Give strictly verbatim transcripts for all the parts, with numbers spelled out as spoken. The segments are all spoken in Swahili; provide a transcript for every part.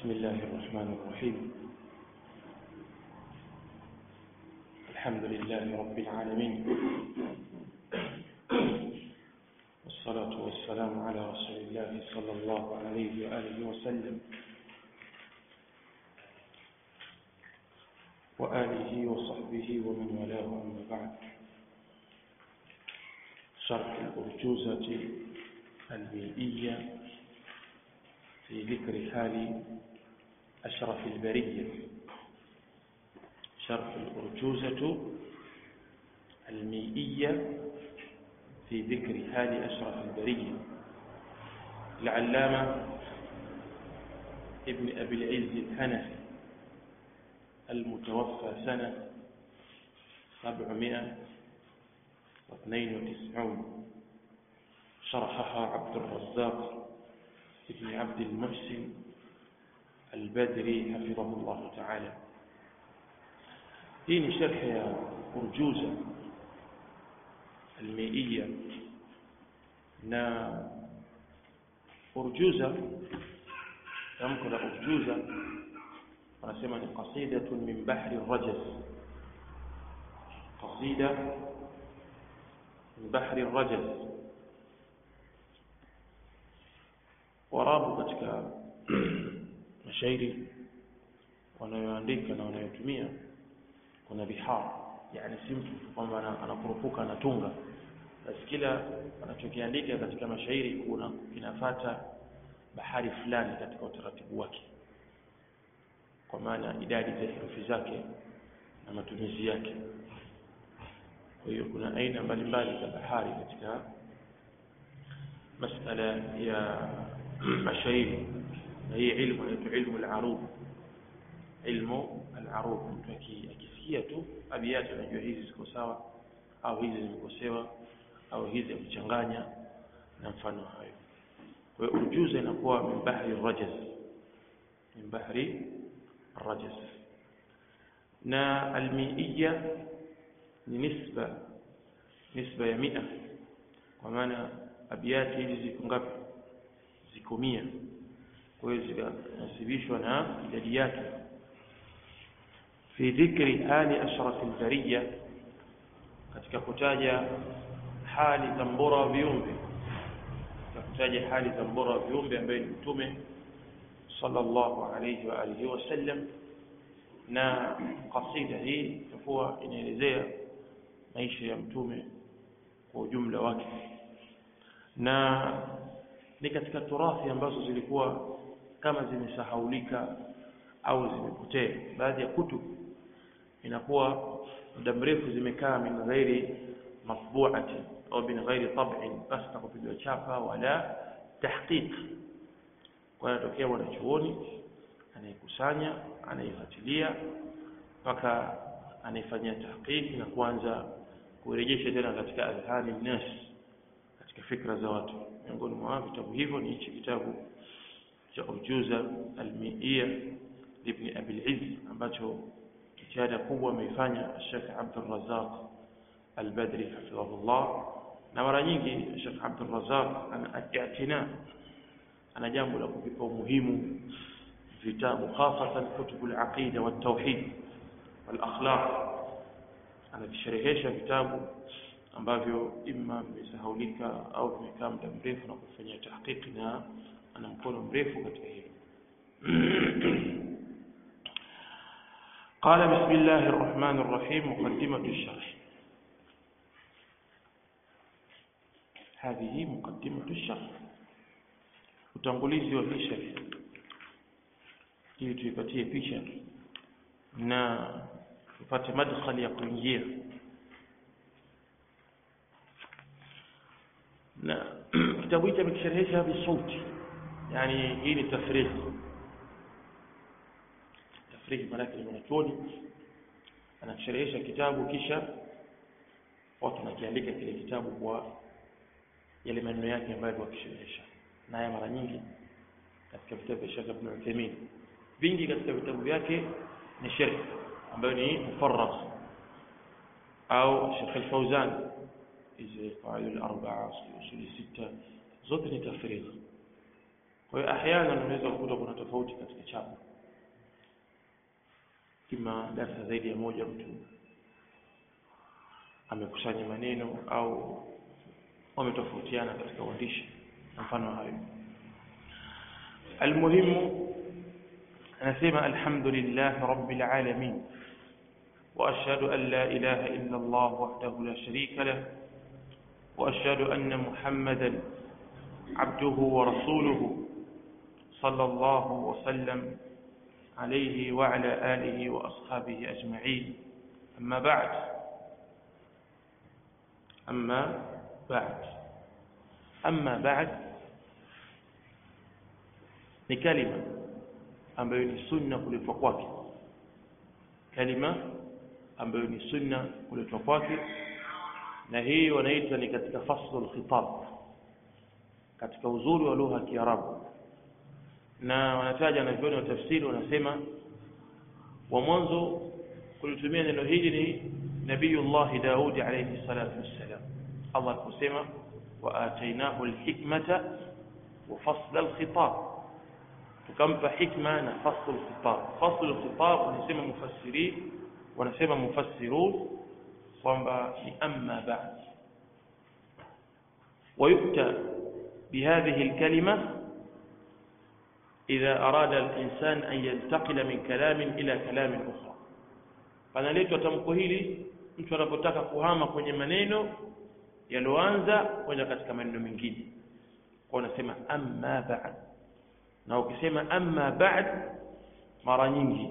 بسم الله الرحمن الرحيم. الحمد لله رب العالمين، والصلاة والسلام على رسول الله صلى الله عليه وآله وسلم وآله وصحبه ومن والاه، أما بعد. شرح الأرجوزة المئية في ذكر حال أشرف البرية. شرح الأرجوزة المئية في ذكر حال أشرف البرية العلامة ابن أبي العز الحنفي المتوفى سنة سبعمائة واثنين وتسعين، شرحها عبد الرزاق ابن عبد المحسن البدري حفظه الله تعالى. هي شرح أرجوزة المئية. نا أرجوزة تمكن أرجوزة ونسمى قصيدة من بحر الرجز. قصيدة من بحر الرجز. warabu katika mashairi wanayoandika na wanayotumia kuna bihar, yani si mtu kwamba anakurupuka anatunga, basi kila anachokiandika katika mashairi kuna kinafuata bahari fulani katika utaratibu wake, kwa maana idadi za herufi zake na matumizi yake. Kwa hiyo kuna aina mbalimbali za bahari katika masala ya mashairi, na hii ilmu inaitwa ilmu al-arud. Ilmu al-arud, mtu akisikia tu abiyati anajua hizi ziko sawa au hizi zimekosewa au hizi amechanganya na mfano hayo. Kwa hiyo urjuza inakuwa min bahri rajaz, min bahri rajaz. Na al-mi'iyya ni nisba nisba ya mia, kwa maana abiyati hizi ziko ngapi? Ziko mia. Kwa hiyo zinasibishwa na idadi yake. Fi dhikri hali ashraf al-bariyya, katika kutaja hali za mbora wa viumbe, katika kutaja hali za mbora wa viumbe ambaye ni Mtume sallallahu alayhi wa alihi wasallam. Na kasida hii itakuwa inaelezea maisha ya Mtume kwa ujumla wake, na ni katika turathi ambazo zilikuwa kama zimesahaulika au zimepotea. Baadhi ya kutu inakuwa muda mrefu zimekaa min ghairi matbu'ati au min ghairi tab'in, basi kupigwa chapa wala tahqiq. Kwa hiyo tokea wanachuoni anayekusanya, anayefuatilia mpaka anayefanyia tahqiq na kuanza kurejesha tena katika adhhani nas, katika fikra za watu. Miongoni mwa vitabu hivyo ni hichi kitabu cha Urjuza al-Mi'iyya ibn Abi al-Izz, ambacho jitihada kubwa ameifanya Sheikh Abdul Razzaq al-Badri hafidhahullah. Na mara nyingi Sheikh Abdul Razzaq ana ana jambo la kuvipa umuhimu vitabu, hasatan kutubu al-aqida wa at-tauhid wal akhlaq. Anavisherehesha vitabu ambavyo imma vimesahaulika au vimekaa muda mrefu na kufanya tahqiqi, na ana mkono mrefu katika hilo. قال بسم الله الرحمن الرحيم. مقدمة الشرح. هذه مقدمة الشرح، utangulizi wa sharh, ili tuipatie picha na tupate madkhali ya kuingia. na kitabu hiki kimesharehesha bisauti, yani hii ni tafrigh. Tafrigh maana yake ni mwanachuoni anasherehesha kitabu kisha watu wanakiandika kile kitabu kwa yale maneno yake ambayo wakisherehesha. Na haya mara nyingi katika vitabu vya Sheikh Ibn Uthaymeen, vingi katika vitabu vyake ni sharh ambayo ni mufarragh, au Sheikh Al-Fawzan hizi qawaid al-arba'a usul sita zote ni tafrigh. Kwa hiyo ahyana unaweza kukuta kuna tofauti katika chapa, kima darasa zaidi ya moja mtu amekusanya maneno au wametofautiana katika uandishi, mfano hayo. Almuhimu anasema alhamdulillah rabbil alamin wa ashhadu an la ilaha illa Allah wahdahu la sharika lahu wa ashhadu anna Muhammadan abduhu wa rasuluhu sallallahu wa sallam alayhi wa ala alihi wa ashabihi ajma'in. Amma ba'd, amma ba'd amma ba'd ni kalima ambayo ni sunna kuletwa kwake, kalima ambayo ni sunna kuletwa kwake, na hii wanaita ni katika faslul khitab, katika uzuri wa lugha ya Kiarabu. Na wanataja na vioni wa tafsiri wanasema wa mwanzo kulitumia neno hili ni Nabiyullah Daud alayhi salatu wassalam. Allah kusema wa atainahu alhikmata wa fasla alkhitab, tukampa hikma na fasl alkhitab. Fasl alkhitab wanasema mufassiri wanasema mufassirun kwamba ni amma ba'd. ويؤتى بهذه الكلمة إذا أراد الإنسان أن ينتقل من كلام إلى كلام أخرى. فنليتwa tamko hili mtu anapotaka kuhama kwenye maneno yaloanza kwenda katika maneno mengine, kwa unasema amma ba'd. Na ukisema amma ba'd mara nyingi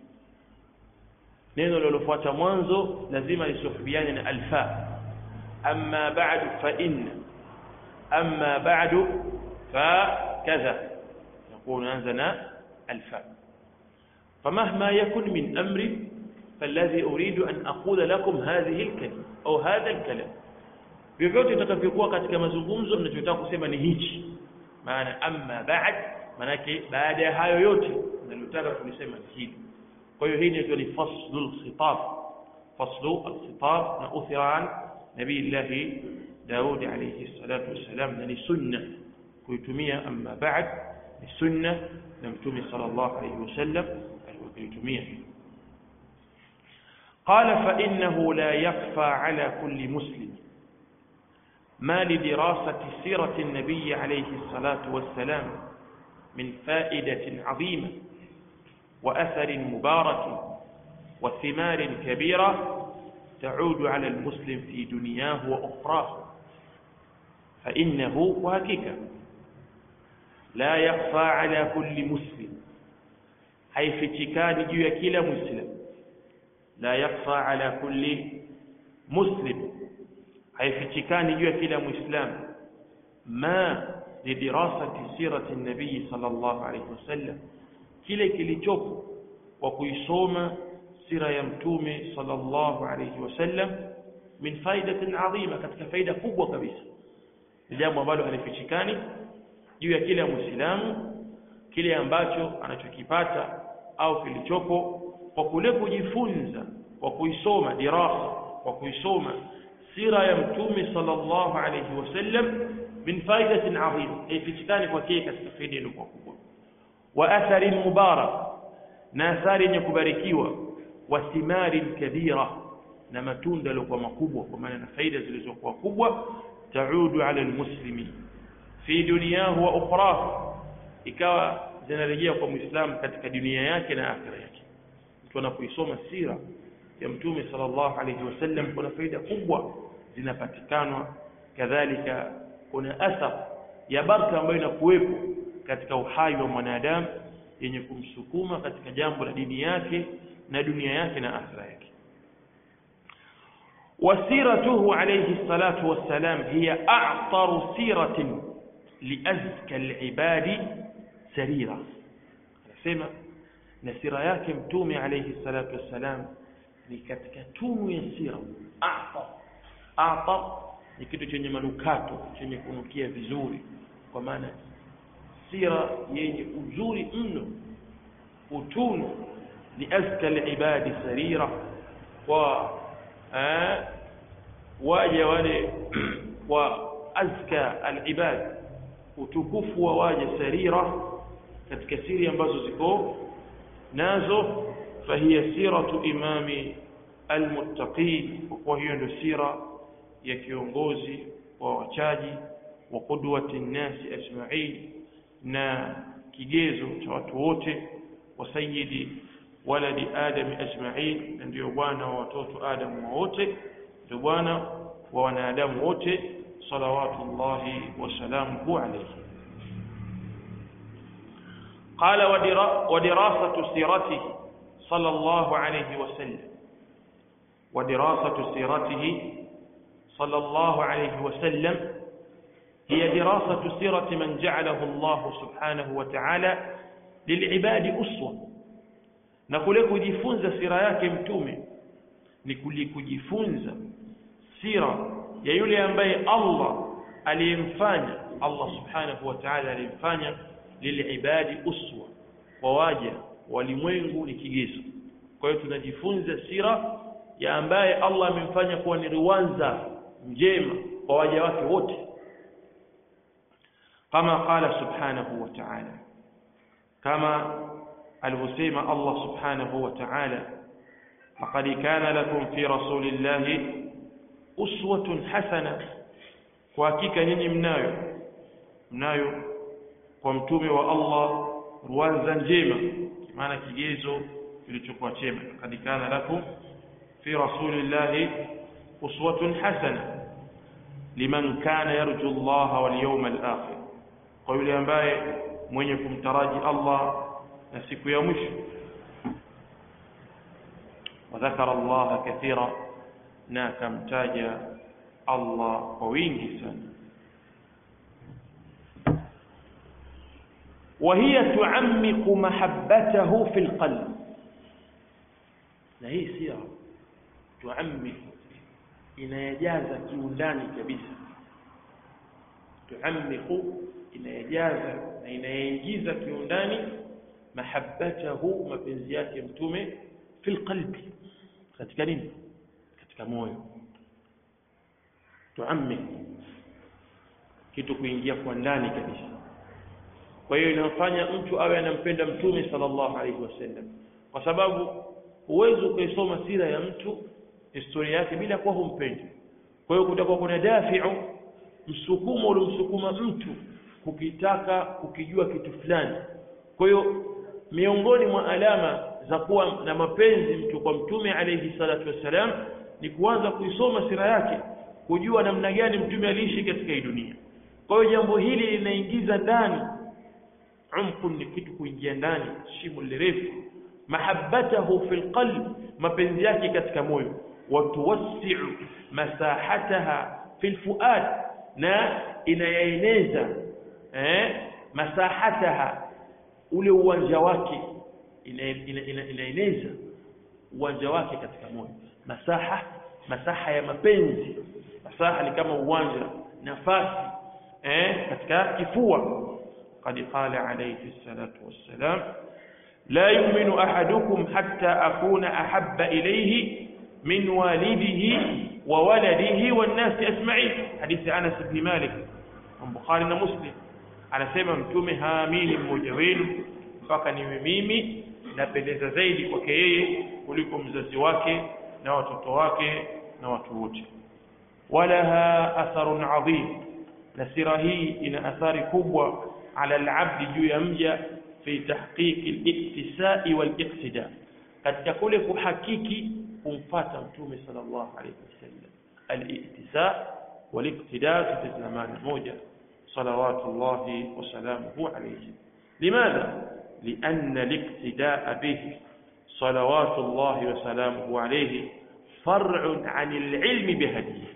neno lilofuata mwanzo lazima lisuhubiane na alfa. Amma ba'd fa inna, amma ba'd fa kadha, يكون عندنا الفاء. فمهما يكن من أمري فالذي أريد أن أقول لكم هذه الكلمة أو هذا الكلام، vyovyote itakavyokuwa katika mazungumzo ninachotaka kusema ni hichi. Maana amma ba'd manake baada ya hayo yote ninalotaka kulisema ni hili. Kwa hiyo hii ndio ni faslul khitab, faslu al-khitab, na uthira an Nabiyullah Daud alayhi salatu wassalam, na ni sunna kuitumia amma ba'd, ni sunna na Mtume sallallahu alayhi wasallam aliyoitumia. قال فإنه لا يخفى على كل مسلم ما لدراسة سيرة النبي عليه الصلاة والسلام من فائدة عظيمة وأثر مبارك وثمار كبيرة تعود على المسلم في دنياه وأخراه. فإنه وهكذا لا يخفى على كل مسلم، haifichikani juu ya kila muslim. La yakhfa ala kulli muslim, haifichikani juu ya kila muislam. Ma lidirasati sirati nabii sallallahu alayhi wasallam, kile kilichopo kwa kuisoma sira ya mtume sallallahu alayhi wasallam, min faidatin adhima, katika faida kubwa kabisa. Ni jambo ambalo halifichikani juu ya kila muislamu, kile ambacho anachokipata au kilichopo kwa kule kujifunza, kwa kuisoma dirasa, kwa kuisoma sira ya mtume sallallahu alayhi wasallam, min faidatin adhima, haifichikani kwa kile katika faida ile kubwa. Wa atharin mubarak, na athari yenye kubarikiwa. Wa thimarin kabira, na matunda yaliokuwa makubwa, kwa maana na faida zilizokuwa kubwa. Taudu ala almuslimi fi dunyahu wa ukhrahu, ikawa zinarejea kwa muislamu katika dunia yake na akhira yake. Mtu anapoisoma sira ya mtume sallallahu alayhi wasallam kuna faida kubwa zinapatikana, kadhalika kuna athar ya baraka ambayo inakuwepo katika uhai wa mwanadamu yenye kumsukuma katika jambo la dini yake na dunia yake na akhira yake. Wasiratuhu alayhi salatu wassalam hiya a'taru siratin liazka alibadi sarira. Anasema na sira yake mtume alayhi salatu wassalam ni katika tunu ya sira. A'tar, a'tar ni kitu chenye manukato, chenye kunukia vizuri, kwa maana sira yenye uzuri mno, utunu. Liazka alibadi sarira, wa waja wale wa azka alibad, utukufu wa waja sarira katika siri ambazo ziko nazo fahiya siratu imami almuttaqin kwa hiyo ndio sira ya kiongozi wa wachaji wa qudwati nnasi ajma'in na kigezo cha watu wote wa sayyidi waladi adam ajma'in ndio bwana wa watoto adam wote ndio bwana wa wanadamu wote salawatullahi wa salamuhu alayhi. قال ودراسة سيرته صلى الله عليه وسلم ودراسة سيرته صلى الله عليه وسلم هي دراسة سيرة من جعله الله سبحانه وتعالى للعباد أسوة نقول kujifunza sira yake mtume ni kujifunza sira ya yule ambaye Allah aliyemfanya Allah subhanahu wa ta'ala aliyemfanya lilibadi uswa kwa waja walimwengu ni kigezo. Kwa hiyo tunajifunza sira ya ambaye Allah amemfanya kuwa ni ruwanza njema kwa waja wake wote kama qala subhanahu wa ta'ala kama alivyosema Allah subhanahu wa ta'ala laqad kana lakum fi rasulillahi uswatun hasana kwa hakika nyinyi mnayo mnayo kwa mtume wa Allah ruwanza njema maana kigezo kilichokuwa chema laqad kana lakum fi rasulillahi uswatun hasana liman kana yarju Allah wal yawmal akhir kwa yule ambaye mwenye kumtaraji Allah na siku ya mwisho وذكر الله كثيرا na kamtaja Allah kwa wingi sana وهي تعمق محبته في القلب na hii sira tuammi inayajaza kiundani kabisa tuammiku inayajaza na inaingiza kiundani mahabbatahu mapenzi yake mtume fil qalbi katika nini katika moyo tuammi kitu kuingia kwa ndani kabisa kwa hiyo inafanya mtu awe anampenda mtume sallallahu alaihi wasallam kwa sababu huwezi kusoma sira ya mtu historia yake bila kuwa humpendi kwa hiyo kutakuwa kuna dafi'u msukumo uliomsukuma mtu kukitaka kukijua kitu fulani kwa hiyo miongoni mwa alama za kuwa na mapenzi mtu kwa mtume alayhi salatu wasalam ni kuanza kuisoma sira yake kujua namna gani mtume aliishi katika hii dunia kwa hiyo jambo hili linaingiza ndani umku ni kitu kuingia ndani shimo lirefu mahabbatahu fil qalb mapenzi yake katika moyo wa tuwassi'u masahataha fil fuad na inayaeneza eh masahataha ule uwanja wake inaeneza uwanja wake katika moyo masaha masaha ya mapenzi masaha ni kama uwanja nafasi eh katika kifua قد قال عليه الصلاة والسلام لا يؤمن أحدكم حتى أكون أحب إليه من والده وولده والناس أجمعين حديث أنس بن مالك من بخاري ومسلم على سبب mtume haamini mmoja wenu mpaka niwe mimi napendeza zaidi kwake yeye kuliko mzazi wake na watoto wake na watu wote walaha atharun adhim na sira hii ina athari kubwa على العبد juu ya mja fi tahqiq al-iktisai wal-iqtida katika kule kuhakiki kumfuata mtume sallallahu alayhi wasallam al-iktisa wal-iqtida fi zamani moja salawatullahi wa salamuhu alayhi limadha لأن الاقتداء به صلوات الله وسلامه عليه فرع عن العلم بهديه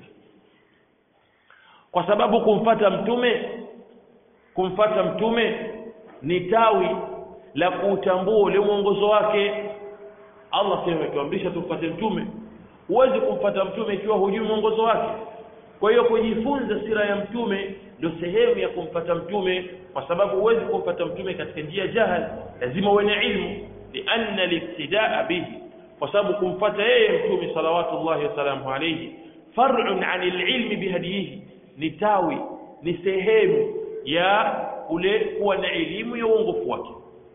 kwa sababu kumfuata mtume kumfuata mtume ni tawi la kutambua ule mwongozo wake Allah sema tuamrisha tumfuate mtume huwezi kumfuata mtume ikiwa hujui mwongozo wake kwa hiyo kujifunza sira ya mtume ndio sehemu ya kumfuata mtume kwa sababu huwezi kumfuata mtume katika njia jahal lazima uwe na ilmu lianna liktidaa bihi kwa sababu kumfuata yeye mtume salawatullahi wa salamu alayhi far'un 'anil ilmi bihadihi ni tawi ni sehemu ya ule kuwa na elimu ya uongofu wake.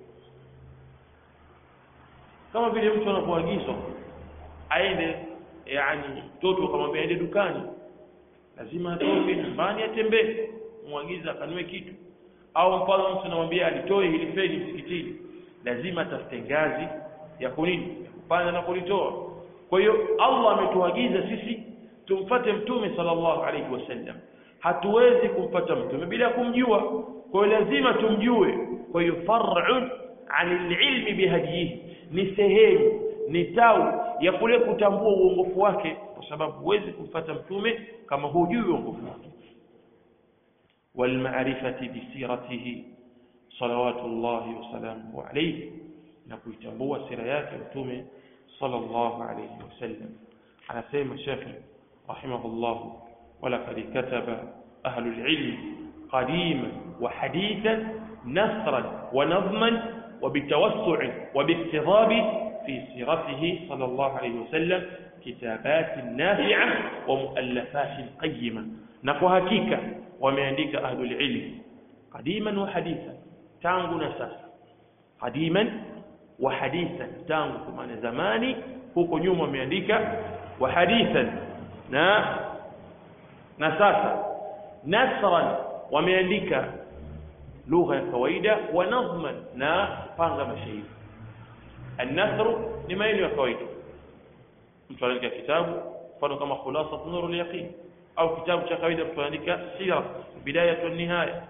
Kama vile mtu anapoagizwa aende, yani mtoto akamwambia aende dukani, lazima atoke nyumbani atembee, muagiza akanue kitu. Au mfano mtu anamwambia alitoe hili feni msikitini, lazima atafute ngazi ya kunini, ya kupanda na kulitoa. Kwa hiyo Allah ametuagiza sisi tumfuate mtume sallallahu alayhi wasallam. Hatuwezi kumpata mtume bila kumjua, kwa hiyo lazima tumjue. Kwa hiyo far'un 'anil ilmi bihadihi, ni sehemu, ni tau ya kule kutambua uongofu wake, kwa sababu huwezi kumfuata mtume kama hujui uongofu wake. Wal ma'rifati bi siratihi salawatullahi wa salamuhu alayhi, na kuitambua sira yake mtume sallallahu alayhi wasallam. Anasema Sheikh rahimahullah, wala qad kataba ahlul ilm qadiman wa hadithan nasran wa nadman wa bitawassu' wa biiktidab في سيرته صلى الله عليه وسلم كتابات نافعة ومؤلفات قيمة. نقو حقيقة ومعندك أهل العلم قديما وحديثا تانغو نساس، قديما وحديثا تانغو كمان زماني huko nyuma wameandika وحديثا na nasasa. nasran wameandika lugha ya kawaida, wa nadhman na panga mashairi. النثر ni maneno ya kawaida. Mtu anaandika kitabu mfano kama Khulasat Nurul Yaqin, au kitabu cha kawaida mtu anaandika sira Bidayatu Nihaya.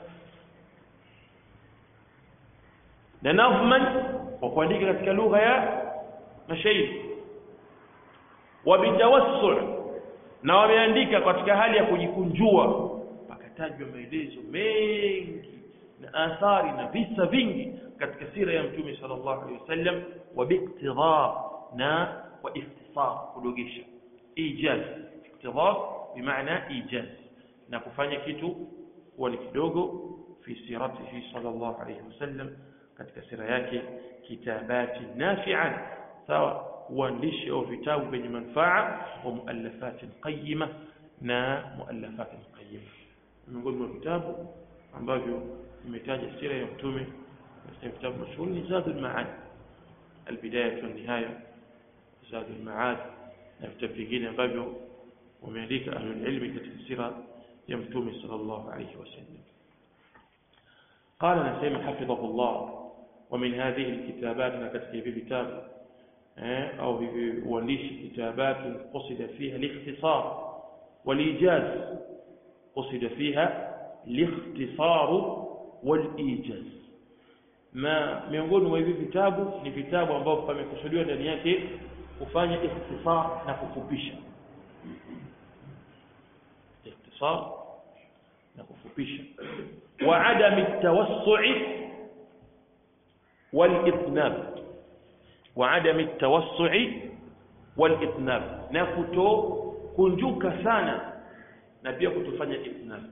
Na nadhman kwa kuandika katika lugha ya mashairi. Wa bitawassu', na wameandika katika hali ya kujikunjua, pakatajwa maelezo mengi na athari na visa vingi katika sira ya mtume sallallahu alaihi wasallam. Wa biiktidab, na wa ikhtisar, kudogesha. Ijaz, iktidab bimaana ijaz, na kufanya kitu kuwa ni kidogo. Fi siratihi sallallahu alaihi wasallam, katika sira yake. Kitabati nafi'an, sawa, uandishi au vitabu vyenye manufaa. Wa muallafat qayyima, na muallafat qayyima. Miongoni mwa vitabu ambavyo imetaja sira ya mtume na kitabu mashuhuri ni Zadul Ma'ad, Al-Bidayah wan-Nihaya, Zadul Ma'ad, na vitabu vingine ambavyo wameandika ahlul ilmi katika sira ya mtume sallallahu alayhi wasallam. قال نسيم حفظه الله, ومن هذه الكتابات نكتب كتاب أو وليش كتابات قصد فيها الاختصار والإيجاز، قصد فيها الاختصار والإيجاز. ما miongoni mwa hivi vitabu ni vitabu ambavyo pamekusudiwa ndani yake kufanya ikhtisar na kufupisha. Ikhtisar na kufupisha. Wa adam at-tawassu' wal itnab, wa adam at-tawassu' wal itnab, na kuto kunjuka sana na pia kutofanya itnab.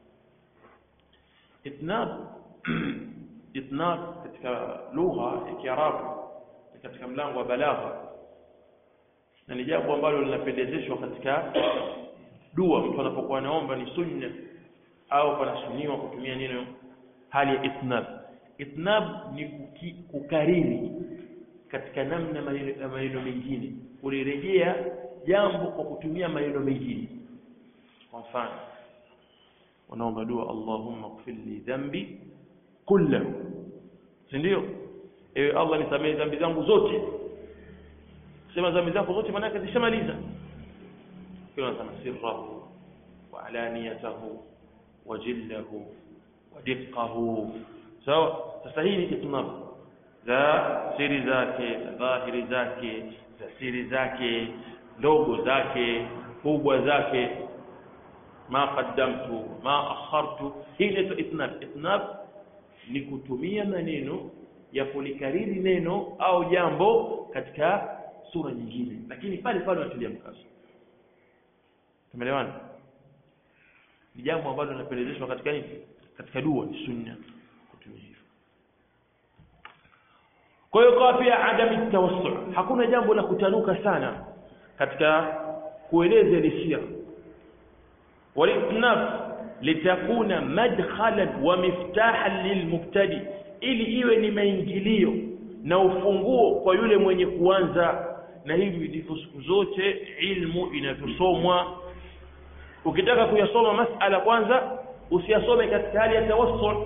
Itnab itnab katika lugha ya Kiarabu, katika mlango wa balagha, na ni jambo ambalo linapendezeshwa katika dua. Mtu anapokuwa anaomba ni sunna au panasuniwa kutumia neno hali ya itnab. Itnab ni kukariri katika namna maneno mengine, kulirejea jambo kwa kutumia maneno mengine. Kwa mfano unaomba dua, Allahumma ighfir li dhanbi kullahu, ndio ewe Allah nisamehe dhambi zangu zote. Sema dhambi zako zote maana yake zishamaliza. Kuna sana sirrahu wa alaniyatahu wa jillahu wa diqqahu, sawa. Sasa hii ni itnab za siri zake, za dhahiri zake, za siri zake, ndogo zake, kubwa zake, ma qaddamtu ma akhartu. Hii ni itnab. Itnab ni kutumia maneno ya kulikariri neno au jambo katika sura nyingine, lakini pale pale unatilia mkazo. Tumeelewana? Ni jambo ambalo linapelezeshwa katika nini? Katika dua, ni sunna kutumia hivyo. Kwa hiyo kwa pia adam tawassu', hakuna jambo la kutanuka sana katika kueleza ile sira. Walitnab, litakuna madkhalan wa miftahan lilmubtadi, ili iwe ni maingilio na ufunguo kwa yule mwenye kuanza. Na hivi ndivyo siku zote ilmu inavyosomwa. Ukitaka kuyasoma masala kwanza usiyasome katika hali ya tawassul.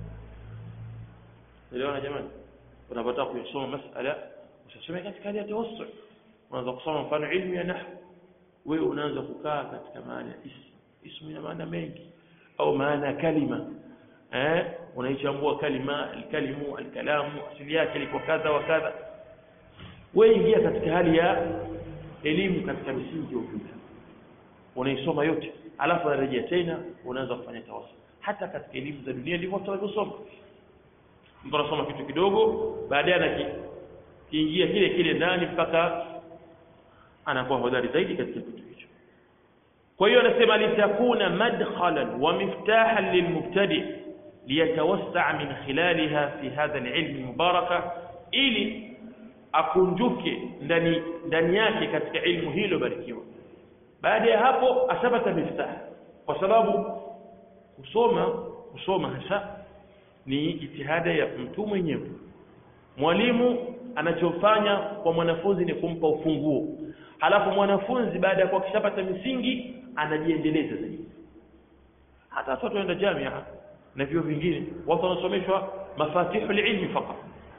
Elewana jamani, unapotaka kuyasoma masala usisome katika hali ya tawassul. Unaanza kusoma mfano ilmu ya nahwu, wewe unaanza kukaa katika maana ism. Ismu ina maana mengi, au maana kalima, eh unaichambua kalima, alkalimu, alkalamu, asili yake liko kadha wa kadha. Wewe ingia katika hali ya elimu katika misingi ya ufundi, unaisoma yote, alafu unarejea tena unaanza kufanya tawassul. Hata katika elimu za dunia ndivyo tunavyosoma. Mtu anasoma kitu kidogo, baadaye anakiingia kile kile ndani mpaka anakuwa hodari zaidi katika kitu hicho. Kwa hiyo anasema litakuna madkhalan wa miftahan lilmubtadi liyatawassa' min khilaliha fi hadha alilm mubaraka, ili akunjuke ndani ndani yake katika ilmu hilo barikiwa. Baada ya hapo asabata miftah, kwa sababu kusoma kusoma hasa ni jitihada ya mtu mwenyewe. Mwalimu anachofanya kwa mwanafunzi ni kumpa ufunguo, halafu mwanafunzi baada ya kushapata misingi anajiendeleza zaidi. Hata watu wanaenda jamia na vyuo vingine, watu wanasomeshwa mafatihul ilmi fakat,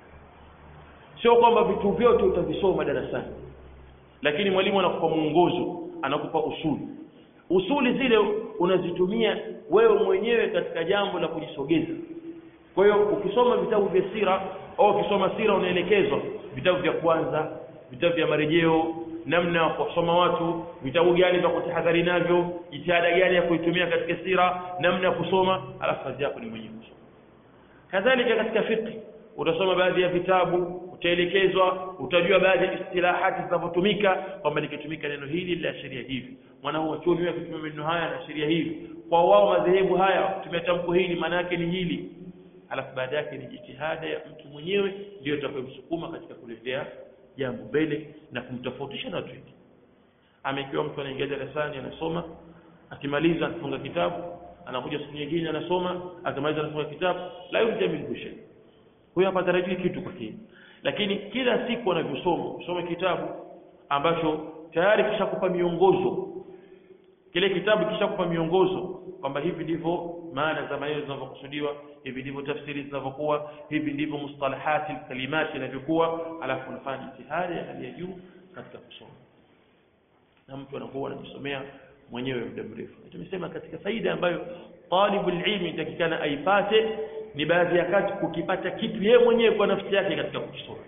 sio kwamba vitu vyote utavisoma darasani, lakini mwalimu anakupa mwongozo, anakupa usuli. Usuli zile unazitumia wewe mwenyewe katika jambo la kujisogeza. Kwa hiyo ukisoma vitabu vya sira au ukisoma sira unaelekezwa vitabu vya kwanza, vitabu vya marejeo, namna ya kusoma watu, vitabu gani vya kutahadhari navyo, jitihada gani ya kuitumia katika sira, namna ya kusoma, alafu kazi yako ni mwenyewe kusoma. Kadhalika katika fiqh utasoma baadhi ya vitabu, utaelekezwa, utajua baadhi ya istilahati zinazotumika, kwamba likitumika neno hili la sheria hivi, mwana huwa chuoni wewe kutumia maneno haya na sheria hivi, kwa wao madhehebu haya kutumia tamko hili maana yake ni hili. Alafu baada yake ni jitihada ya mtu mwenyewe ndio itakayomsukuma katika kuletea jambo mbele na kumtofautisha na watu wengine. Amekiwa mtu anaingia darasani anasoma, akimaliza anafunga kitabu, anakuja siku nyingine anasoma, akimaliza anafunga kitabu, la yujamil bushay. Huyo hapa tarajii kitu kwa kile. Lakini kila siku anavyosoma, usome kitabu ambacho tayari kishakupa miongozo. Kile kitabu kishakupa miongozo kwamba hivi ndivyo maana za maneno zinavyokusudiwa, hivi ndivyo tafsiri zinavyokuwa, hivi ndivyo mustalahati kalimati inavyokuwa, alafu unafanya jitihada ya hali ya juu katika kusoma. Na mtu anakuwa anajisomea mwenyewe muda mrefu. Tumesema katika faida ambayo talibul ilmi takikana aipate ni baadhi ya kati kukipata kitu yeye mwenyewe kwa nafsi yake katika kusoma.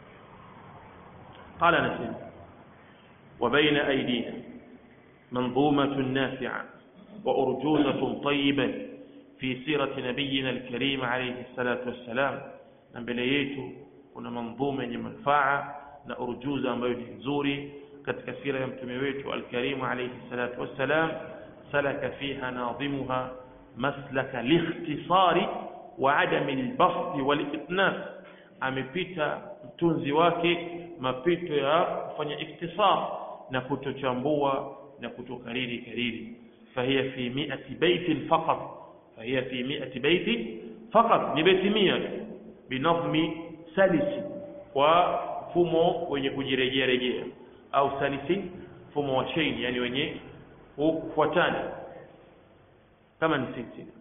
Qala nasema wa baina aydina manzumatun nafi'a wa urjuzatun tayyiban fi sirati nabiyina al-karim alayhi salatu wassalam. Na mbele yetu kuna manzuma yenye manufaa na urjuza ambayo ni nzuri katika sira ya mtume wetu al-karim alayhi salatu wassalam. salaka fiha nadhimuha maslaka likhtisari wa adami al-basti wal-itnas. Amepita mtunzi wake mapito ya kufanya iktisar na kutochambua na kutokariri kariri. fahiya fi mi'ati baitin faqat, fahiya fi mi'ati baitin faqat, ni baiti mia binadhmi salisi, kwa mfumo wenye kujirejea rejea, au salisi mfumo wa chain, yani wenye kufuatana kama ni silsila.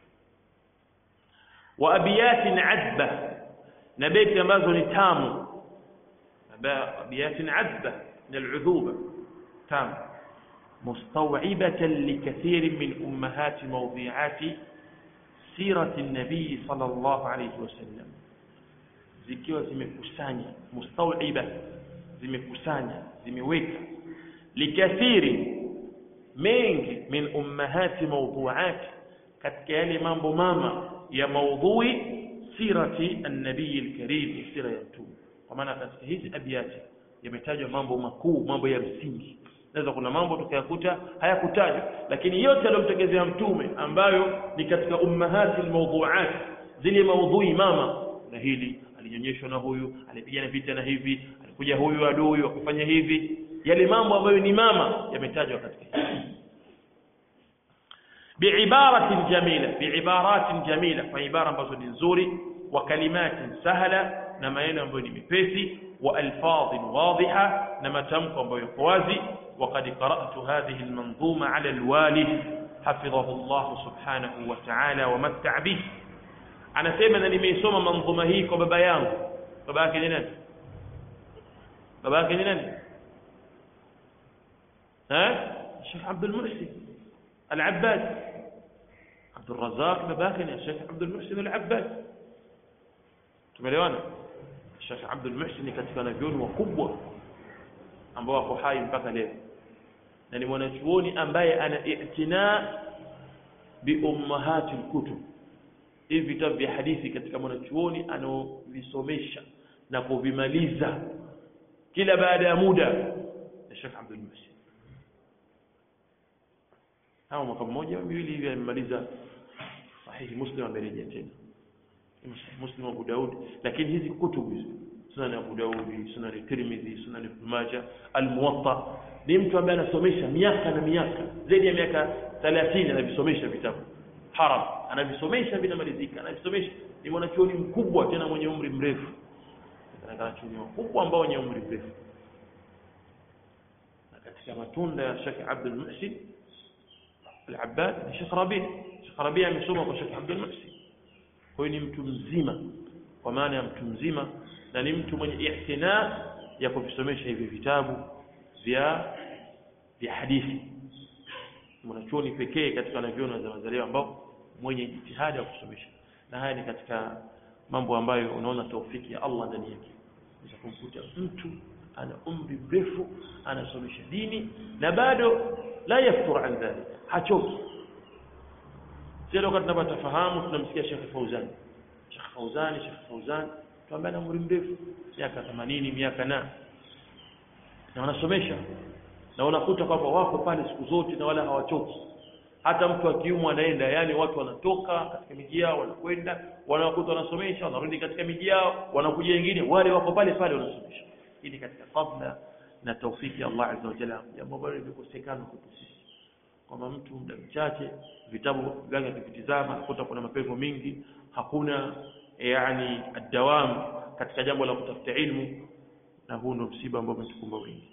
wa abiyatin adba, na baiti ambazo ni tamu. abiyatin adba na al-udhuba tamu. مستوعبة لكثير من أمهات موضوعات سيرة النبي صلى الله عليه وسلم. zikiwa zimekusanya, mustauiba, zimekusanya, zimeweka likathiri mengi min ummahati mawdu'at, katika yale mambo mama ya maudhui sirati an-nabii al-karim, sira ya mtume. Kwa maana katika hizi abiyati yametajwa mambo makuu, mambo ya msingi. Naweza kuna mambo tukayakuta hayakutajwa, lakini yote aliyomtekezea mtume ambayo ni katika ummahati al-mawdu'at, zile maudhui mama, na hili alinyonyeshwa na huyu, alipigana vita na hivi, alikuja huyu adui akufanya hivi, yale mambo ambayo ni mama yametajwa katika. bi'ibaratin jamila, bi'ibaratin jamila, kwa ibara ambazo ni nzuri, wa kalimatin sahla, na maneno ambayo ni mepesi, wa alfadhin wadhiha, na matamko ambayo yako wazi. وقد قرأت هذه المنظومة على الوالد حفظه الله سبحانه وتعالى ومتع به. أنا سيما أنني ميسوما منظومة هي كبابا يانgu. baba yake ni nani? baba yake ni nani? eh Sheikh Abdul Muhsin Al-Abbad. Abdul Razzaq baba yake ni Sheikh Abdul Muhsin Al-Abbad. tumeelewana? Sheikh Abdul Muhsin katika wanavyuoni wakubwa ambao wako hai mpaka leo, na ni mwanachuoni ambaye ana i'tina bi ummahatil kutub. Hivi vitabu vya hadithi katika mwanachuoni anaovisomesha na kuvimaliza kila baada ya muda ya Sheikh Abdul Muhsin. Hao mwaka mmoja miwili hivi amemaliza Sahih Muslim, amerejea tena Muslim Abu Daud. Lakini hizi kutubu hizi Sunan Abu Daud, Sunan Tirmidhi, Sunan Ibn Majah, Al-Muwatta, ni mtu ambaye anasomesha miaka na miaka, zaidi ya miaka thelathini anavisomesha vitabu haram, anavisomesha vinamalizika, anavisomesha. Ni mwanachuoni mkubwa tena mwenye umri mrefu, mwanachuoni mkubwa ambao mwenye umri mrefu. Na katika matunda ya Sheikh Abdul Muhsin Al-Abbad ni Sheikh Rabi'. Sheikh Rabi' amesoma kwa Sheikh Abdul Muhsin. Kwa hiyo ni mtu mzima, kwa maana ya mtu mzima, na ni mtu mwenye ihtina ya kuvisomesha hivi vitabu vya vya hadithi. Mwanachuoni pekee katika wanavyuoni wa wazaleo ambao mwenye jitihada ya kusomesha. Na haya ni katika mambo ambayo unaona taufiki ya Allah ndani yake. Unaweza kumkuta mtu ana umri mrefu anasomesha dini na bado la yaftur an dhalik, hachoki. Sio wakati tunapata fahamu tunamsikia Sheikh Fauzan. Sheikh Fauzan, Sheikh Fauzan tuambia na umri mrefu, miaka themanini, miaka na na wanasomesha, na unakuta kwamba wako pale siku zote na wala hawachoki. Hata mtu akiumwa anaenda, yani watu wanatoka katika miji yao wanakwenda, wanakuta wanasomesha, wanarudi katika miji yao, wanakuja wengine, wale wako pale pale wanasomesha. Hii ni katika fadhila na taufiki ya Allah Azza wa Jalla, jambo ambalo likosekana kwetu sisi. Kama mtu muda mchache vitabu vyake vikitizama kuta kuna mapepo mingi, hakuna yani adawam katika jambo la kutafuta ilmu, na huu ndio msiba ambao umetukumba wengi.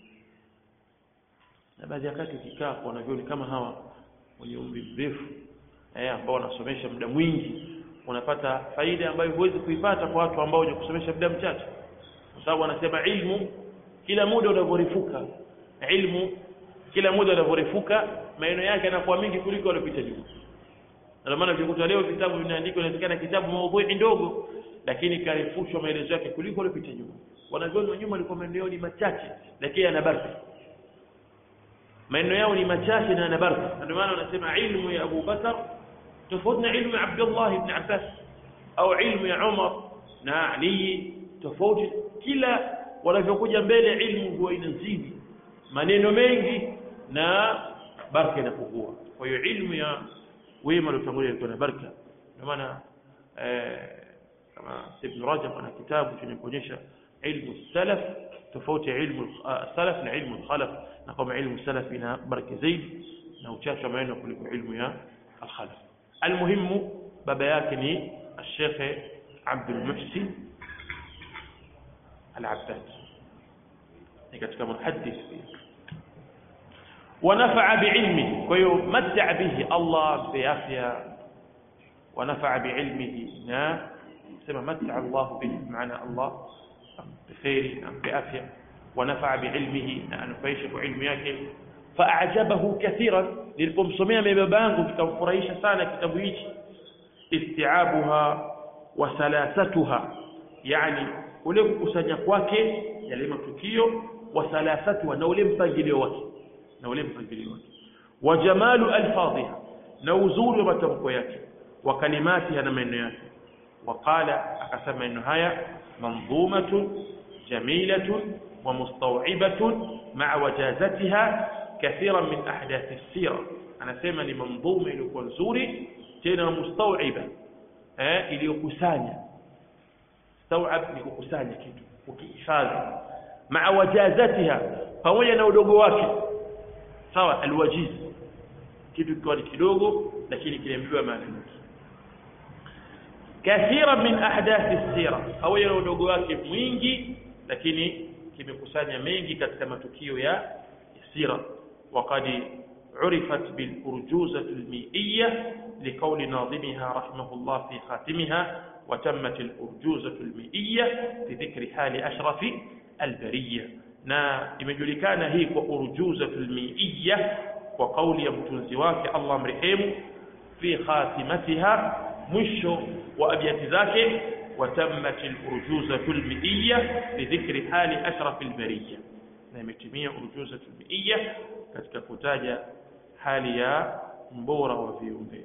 Na baadhi ya wakati ukikaa kwa wanavyoni kama hawa wenye umri mrefu eh ambao wanasomesha muda mwingi, unapata faida ambayo huwezi kuipata kwa watu ambao wenye kusomesha muda mchache. Kwa sababu wanasema ilmu kila muda unavyorefuka, ilmu kila muda unavyorefuka maneno yake yanakuwa mengi kuliko yaliyopita nyuma. Ndio maana ukikuta leo vitabu vinaandikwa, inawezekana kitabu maudhui ndogo lakini karefushwa maelezo yake kuliko yaliyopita nyuma. Wanavyoni wa nyuma walikuwa maneno ni machache lakini yana baraka. Maneno yao ni machache na yana baraka. Ndio maana wanasema ilmu ya Abu Bakar tofauti na ilmu ya Abdullah ibn Abbas, au ilmu ya Umar na Ali tofauti. Kila wanavyokuja mbele ilmu huwa inazidi maneno mengi na baraka inapungua. Kwa hiyo ilmu ya wema waliotangulia ilikuwa na baraka. Ndio maana eh kama Ibn Rajab ana kitabu chenye kuonyesha ilmu salaf tofauti ya ilmu salaf na ilmu khalaf, na kama ilmu salaf ina baraka zaidi na uchache wa maneno kuliko ilmu ya al-khalaf. Almuhimu baba yake ni Sheikh Abdul Muhsin Al-Abbad, ni katika muhaddith ونفع بعلمه. كيو متع به الله بعافيه ونفع بعلمه. نا سما متع الله به معنى الله بخير بعافيه، ونفع بعلمه نفعش بعلم yake. فاعجبه كثيرا nilipomsomea mimi babangu kikamfurahisha sana kitabu hichi. isti'abuha wa salasatuha, yani ule kukusanya kwake yale matukio, wa salasatuha na ule mpangilio wake na ule mpangilio wake, wa jamalu alfadhiha na uzuri wa matamko yake, wa kalimati na maneno yake. Waqala, akasema maneno haya manzumatun jamilatun wa mustaw'ibatun ma'a wajazatiha kathiran min ahdath as-sira. Anasema ni manzuma iliyokuwa nzuri tena mustaw'iba, eh iliyokusanya. Staw'ab ni kukusanya kitu, ukihifadhi. Ma'a wajazatiha, pamoja na udogo wake. sawa alwajiz kitu kikiwa ni kidogo lakini kimeambiwa maana nyingi. Kathira min ahdathi as-sira, au ile udogo wake mwingi lakini kimekusanya mengi katika matukio ya sira. Waqad urifat bil urjuzah al mi'iyyah liqawli nadhimiha rahimahullah fi khatimiha wa tammat al urjuzah al mi'iyyah fi dhikri hali ashrafi al bariyah. Na imejulikana hii kwa urjuzah al mi'iyyah kwa kauli ya mtunzi wake Allah mrehemu fi khatimatiha, mwisho wa abyati zake وتمت الأرجوزة المئية بذكر حال أشرف البرية. نمتمية أرجوزة المئية katika kutaja hali ya mbora wa viumbe.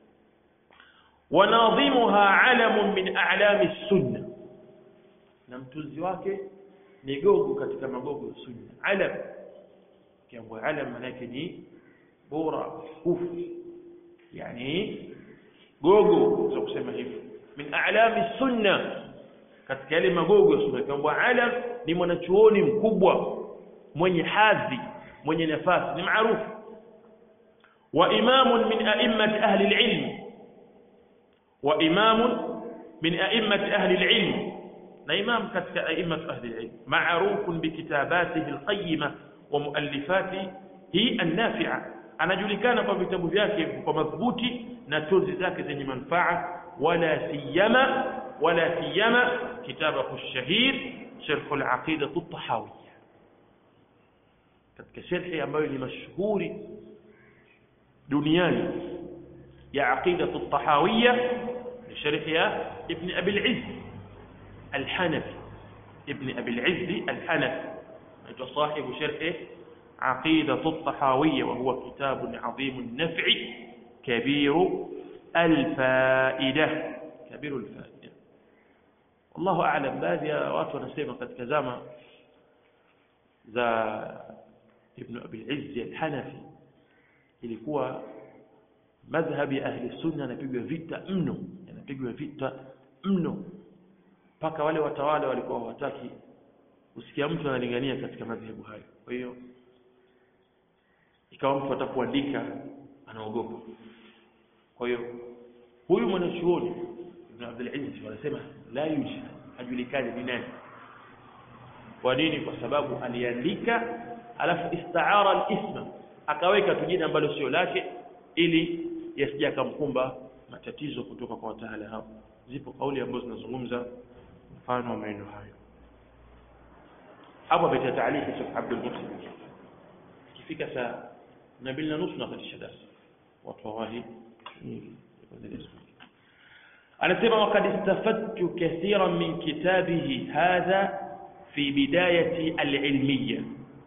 Wanadhimuha alamun min a'lami sunna, na mtunzi wake ni gogo katika magogo ya sunna. Alam kiambo alam maana yake ni bora kufu, yani gogo za kusema hivyo. Min a'lami sunna, katika yale magogo ya sunna. Kwamba alam ni mwanachuoni mkubwa mwenye hadhi, mwenye nafasi, ni maarufu. Wa imamun min a'immati ahli al-ilm, wa imamun min a'immati ahli al-ilm, na imam katika a'immati ahli al-ilm, ma'rufun bi kitabatihi al-qayyima wa muallifatihi an-nafi'a, anajulikana kwa vitabu vyake kwa madhubuti na tunzi zake zenye manufaa. ولا سيما ولا سيما كتابه الشهير شرح العقيدة الطحاوية، katika sharhi ambayo ni mashuhuri duniani ya aqida at-tahawiyya, ni sharhi ya ibn abi al-izz al-hanafi. ibn abi al-izz al-hanafi ndio sahibu sharhi aqida at-tahawiyya, wa huwa kitabun 'azim an-naf'i kabir الفائدة كبير الفائدة. والله أعلم. baadhi ya watu wanasema katika zama za Ibn Abi al-Izz al-Hanafi ilikuwa madhhabi ya ahli sunna yanapigwa vita mno, yanapigwa vita mno mpaka wale watawala walikuwa hawataki usikia mtu analingania katika madhhabu hayo. Kwa hiyo ikawa mtu atakuandika anaogopa. Kwa hiyo huyu mwanachuoni Ibn Abdul Aziz wanasema la yujad, hajulikani ni nani. Kwa nini? Kwa sababu aliandika alafu istaara al-isma, akaweka tu jina ambalo sio lake ili yasije akamkumba matatizo kutoka kwa wataala hao. Zipo kauli ambazo zinazungumza mfano wa maneno hayo. Hapo beta taaliki Sheikh Abdul Muhsin kifika saa mbili na nusu na katisha darasa watu wawahi. anasema waqad istafadtu kathiran min kitabihi hadha fi bidayati al-ilmiyya,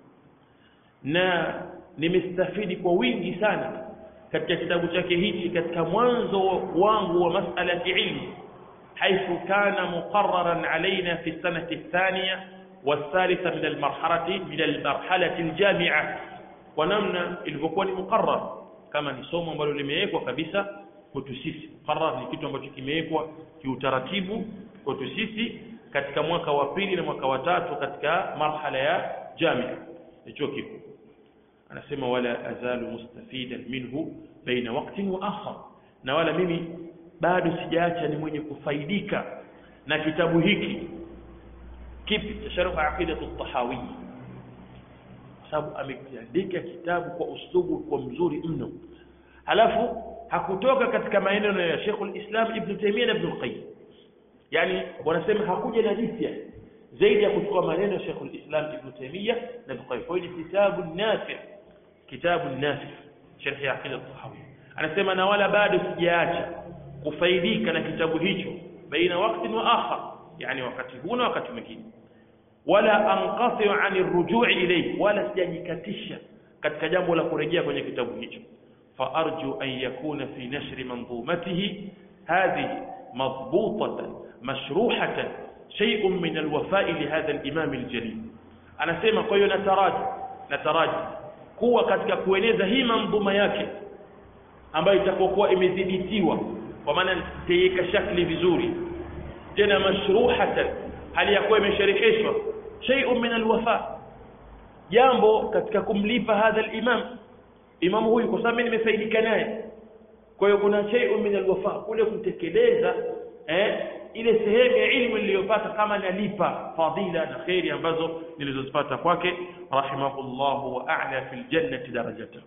na nimestafidi kwa wingi sana katika kitabu chake hichi katika mwanzo wangu wa masala ya ilmu, haithu kana muqarraran alaina fi sanati athaniya والثالثه من المرحله من المرحله الجامعه, kwa namna ilivyokuwa ni muqarrar, kama ni somo ambalo limewekwa kabisa kwetu sisi. Muqarrar ni kitu ambacho kimewekwa kiutaratibu kwetu sisi katika mwaka wa pili na mwaka wa tatu katika marhala ya jamia ya chuo kikuu. Anasema wala azalu mustafidan minhu baina waqtin wa akhar, na wala mimi bado sijaacha ni mwenye kufaidika na kitabu hiki kipi, sharh aqida at-tahawiyya, sababu amekiandika kitabu kwa uslubu kwa mzuri mno. Halafu hakutoka katika maneno ya Sheikh al-Islam Ibn Taymiyyah na Ibn al-Qayyim, yani wanasema hakuja na jipya zaidi ya kuchukua maneno ya Sheikh al-Islam Ibn Taymiyyah na Ibn al-Qayyim. Kwa hiyo kitabu nafi, kitabu nafi sharh aqida at-tahawiyya. Anasema na wala bado sijaacha kufaidika na kitabu hicho baina waqtin wa akhar, yani wakati huu na wakati mwingine. Wala anqati an ar-ruju' ilayhi, wala sijajikatisha katika jambo la kurejea kwenye kitabu hicho. Fa arju an yakuna fi nashr manzumatihi hadhihi madbutatan mashruhatan shay'un min al-wafa'i li hadha al-imam al-jalil. Anasema kwa hiyo nataraji nataraji kuwa katika kueneza hii manzuma yake ambayo itakokuwa imedhibitiwa, kwa maana itaweka shakli vizuri tena mashruhatan, hali ya kuwa imesharihishwa shay'un min alwafa, jambo katika kumlipa hadha al-imam imamu huyu kwa sababu mimi nimefaidika naye. Kwa hiyo kuna shay'un min alwafa, kule kutekeleza eh ile sehemu ya ilmu niliyopata kama nalipa fadila na khairi ambazo nilizozipata kwake rahimahullahu wa a'la fil jannati darajatahu.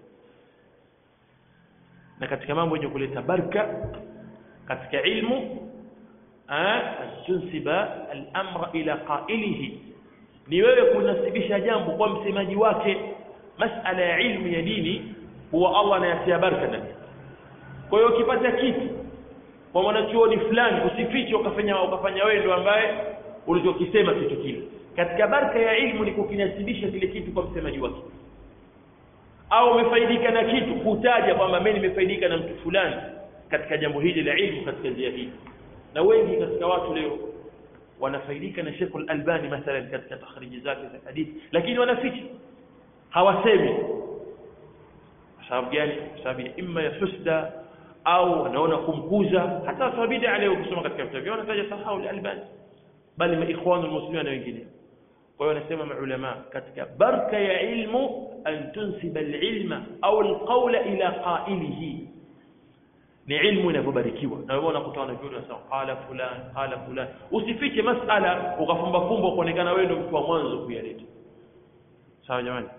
Na katika mambo yenye kuleta baraka katika ilmu ah tunsiba al-amra ila qailihi, ni wewe kunasibisha jambo kwa msemaji wake. Masala ya ilmu ya dini huwa Allah anayatia baraka ndani. Kwa hiyo ukipata kitu kwa mwanachuoni fulani usifiche ukafanya ukafanya wewe ndo ambaye ulichokisema kitu kile. Katika baraka ya ilmu ni kukinasibisha kile kitu kwa msemaji wake. Au umefaidika na kitu kutaja kwamba mimi nimefaidika na mtu fulani katika jambo hili la ilmu, katika njia hii. Na wengi katika watu leo wanafaidika na Sheikh Al-Albani mathalan katika takhriji zake za hadithi, lakini wanaficha, hawasemi. Sababu gani? Sababu imma ya husda au wanaona kumkuza. Hata watu bid'a leo kusoma katika vitabu wanataja sahau Al-Albani, bali maikhwanul muslimin na wengine. Kwa hiyo wanasema maulama katika baraka ya ilmu an tunsiba al-ilma au al-qawla ila qailihi, ni ilmu inapobarikiwa. Na wewe unakuta wanavyoni wanasema qala fulani qala fulani, usifiche masala ukafumba fumba kuonekana wewe ndio mtu wa mwanzo kuyaleta. Sawa jamani?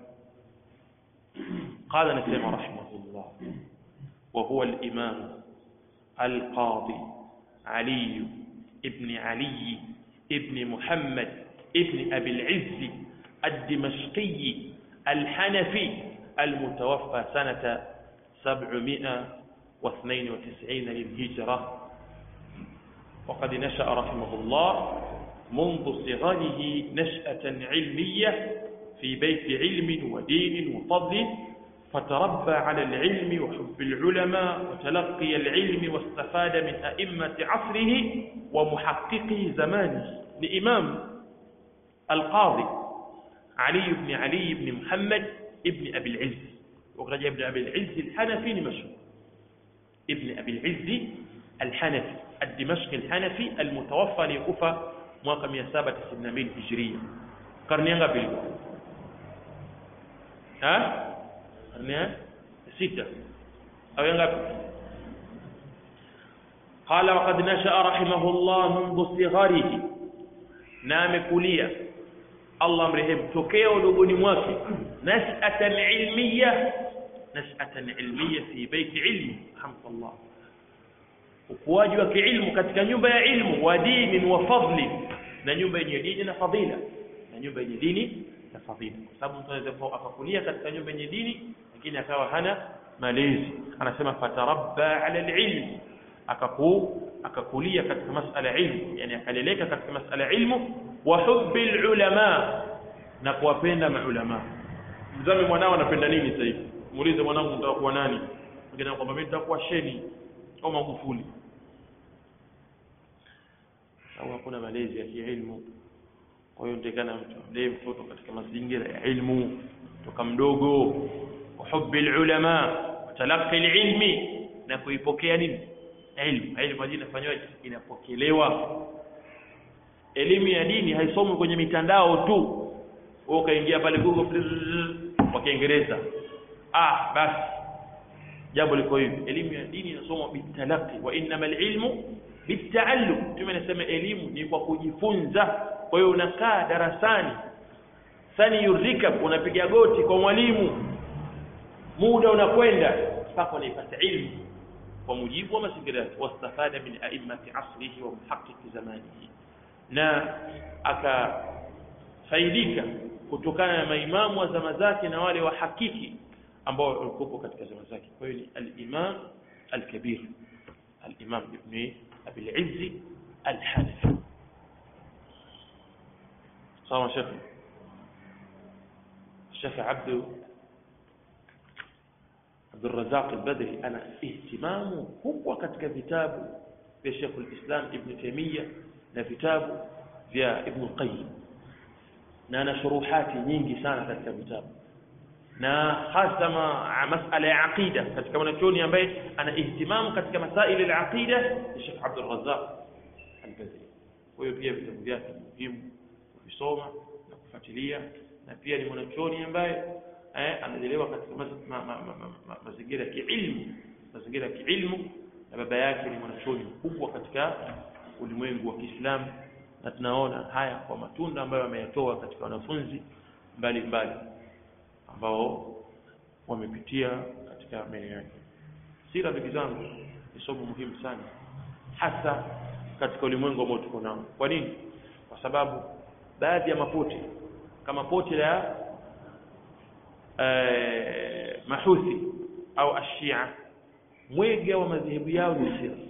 قال نسيم رحمه الله وهو الإمام القاضي علي ابن علي ابن محمد ابن أبي العز الدمشقي الحنفي المتوفى سنة سبعمائة واثنين وتسعين للهجرة. وقد نشأ رحمه الله منذ صغره نشأة علمية في بيت علم ودين وفضل، فتربى على العلم وحب العلماء وتلقي العلم واستفاد من أئمة عصره ومحققي زمانه. لإمام القاضي علي بن علي بن محمد ابن أبي العز، وقد ابن أبي العز الحنفي مشهور، ابن أبي العز الحنفي الدمشقي الحنفي المتوفى لكوفة mwaka mia saba tisini na mbili Hijria. Karne ngapi ilikuwa? Ha? Karne sita au ngapi? Qala wa qad nasha'a rahimahullah mundu sigharihi, na amekulia Allah mrehemu tokea udogoni mwake nas'atan ilmiya, nas'atan ilmiya fi bayt ilmi hamdulillah, ukuaji wa kiilmu katika nyumba ya ilmu, wa dini wa fadli, na nyumba yenye dini na fadila, na nyumba yenye dini na fadila. Kwa sababu mtu anaweza akakulia katika nyumba yenye dini lakini akawa hana malezi. Anasema fatarabba ala alilm, akaku akakulia katika masala ilmu, yani akaleleka katika masala ilmu, wa hubbil ulama, na kuwapenda maulama. Mzame mwanao anapenda nini sasa hivi? Muulize mwanangu unataka kuwa nani? Ngine kwamba mimi nitakuwa sheni au Magufuli. Au hakuna malezi ya kielimu. Kwa hiyo ndekana mtu ndiye mtoto katika mazingira ya ilmu toka mdogo, uhubbil ulama, talaqi ilmi, na kuipokea nini? Ilmu. Ilmu majina fanywaje? Inapokelewa. Elimu ya dini haisomwi kwenye mitandao tu. Wewe kaingia pale Google kwa Kiingereza. Ah, basi jambo liko hivi. Elimu ya dini inasomwa bitalaqi, wa innamal ilmu bitaallum. Tumesema elimu ni kwa kujifunza. Kwa hiyo unakaa darasani, sani yurika, unapiga goti kwa mwalimu, muda unakwenda mpaka unaipata ilmu kwa mujibu wa mazingira yake. Wastafada min a'immati asrihi wa muhaqqiqi zamanihi, na akafaidika kutokana na maimamu wa zama zake na wale wahakiki ambao walikuwa katika zama zake. Kwa hiyo ni al-Imam al-Kabir, al-Imam Ibn Abi al-Izz al-Hanafi. Sawa Sheikh Sheikh Abdul Abdul Razak al-Badri ana ihtimamu kubwa katika vitabu vya Sheikh al-Islam Ibn Taymiyyah na vitabu vya Ibn Qayyim, na ana shuruhati nyingi sana katika vitabu, na hasa masala ya aqida katika mwanachuoni ambaye ana ihtimamu katika masaili ya aqida ni Sheikh Abdul Razak al-Badri. Kwa hiyo pia vitabu vyake muhimu kusoma na kufuatilia, na pia ni mwanachuoni ambaye eh analelewa katika mazingira ma, ma, ma, ma, ma, ya kiilmu mazingira ya kiilmu na baba yake ni mwanachuoni mkubwa katika ulimwengu wa Kiislamu na tunaona haya kwa matunda ambayo ameyatoa katika wanafunzi mbalimbali ambao wamepitia katika maeneo yake. Sira ndugu zangu ni somo muhimu sana hasa katika ulimwengu ambao tuko nao. Kwa nini? Kwa sababu baadhi ya mapote kama pote la eh mahuthi au ashia mwega wa madhehebu yao ni sira.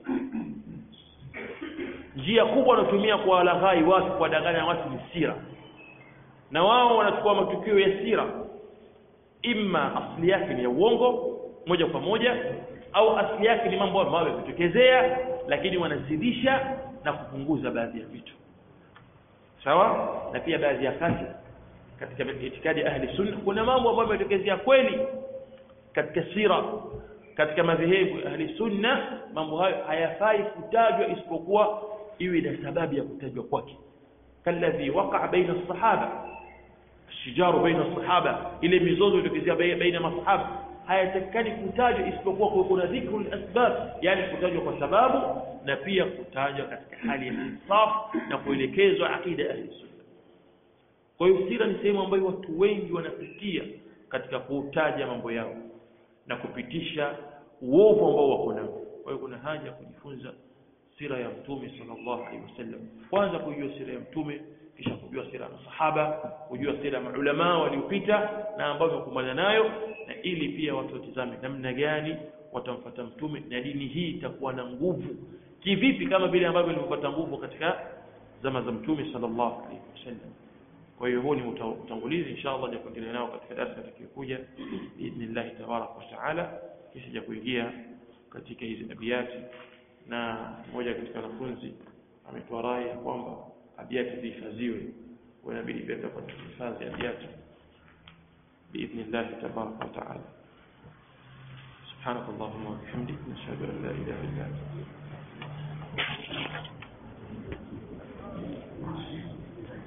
Njia kubwa wanatumia kwa walaghai watu kwa danganya watu ni sira. Na wao wanachukua matukio ya sira imma asili yake ni ya uongo moja kwa moja au asili yake ni mambo ambayo yametokezea lakini wanazidisha na kupunguza baadhi ya vitu. Sawa? Na pia baadhi ya kasi katika itikadi ahli sunna kuna mambo ambayo yametokezea kweli katika sira katika madhehebu ahli sunna mambo hayo hayafai kutajwa isipokuwa iwe na sababu ya kutajwa kwake. Kalladhi waqa'a baina as-sahaba shijaru baina as-sahaba ile mizozo iliyokezea baina masahaba hayatakani kutajwa isipokuwa kwa kuna dhikru al-asbab yani kutajwa kwa sababu na pia kutajwa katika hali ya insaf na kuelekezwa akida ahli sunna. Kwa hiyo sira ni sehemu ambayo watu wengi wanapitia katika kutaja mambo yao na kupitisha uovu ambao wako nao. Kwa hiyo kuna haja kujifunza sira ya Mtume sallallahu alaihi wasallam. Kwanza kujua sira ya Mtume kisha kujua sira ya masahaba, kujua sira ya maulama waliopita na ambao wakumbana nayo na ili pia watu watizame namna gani watamfuata Mtume na dini hii itakuwa na nguvu kivipi kama vile ambavyo ilipata nguvu katika zama za Mtume sallallahu alaihi wasallam. Kwa hiyo huo ni utangulizi inshallah ya kuendelea nao katika darasa litakayokuja biidhnillah tabaraka wa taala kisha kuingia katika hizi abiyati na mmoja katika wanafunzi ametoa rai kwamba abiyati zihifadhiwe kwa inabidi pia kwa hifadhi abiyati biidhnillah tabaraka wa taala. subhanakallahumma wa bihamdika nashhadu an la ilaha illa anta